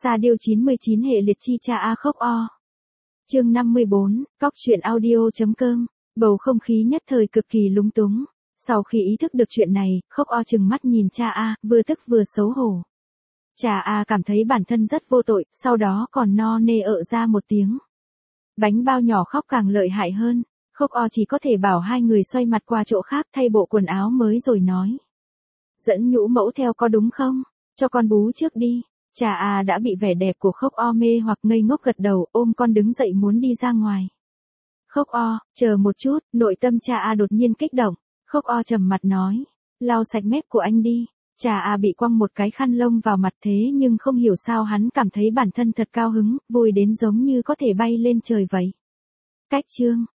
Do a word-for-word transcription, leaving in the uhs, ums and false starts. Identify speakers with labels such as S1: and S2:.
S1: Sa điêu chín mươi chín hệ liệt chi cha a khóc o. Chương năm mươi bốn, cóc truyện audio.com. Bầu không khí nhất thời cực kỳ lúng túng. Sau khi ý thức được chuyện này, khóc o chừng mắt nhìn cha a, vừa tức vừa xấu hổ. Cha a cảm thấy bản thân rất vô tội, sau đó còn no nê ợ ra một tiếng. Bánh bao nhỏ khóc càng lợi hại hơn. Khóc o chỉ có thể bảo hai người xoay mặt qua chỗ khác thay bộ quần áo mới rồi nói. Dẫn nhũ mẫu theo có đúng không? Cho con bú trước đi. Cha a đã bị vẻ đẹp của khóc o mê hoặc ngây ngốc gật đầu, ôm con đứng dậy muốn đi ra ngoài. Khóc o, chờ một chút, nội tâm cha a đột nhiên kích động. Khóc o trầm mặt nói, lau sạch mép của anh đi. Cha a bị quăng một cái khăn lông vào mặt thế nhưng không hiểu sao hắn cảm thấy bản thân thật cao hứng, vui đến giống như có thể bay lên trời vậy. Cách chương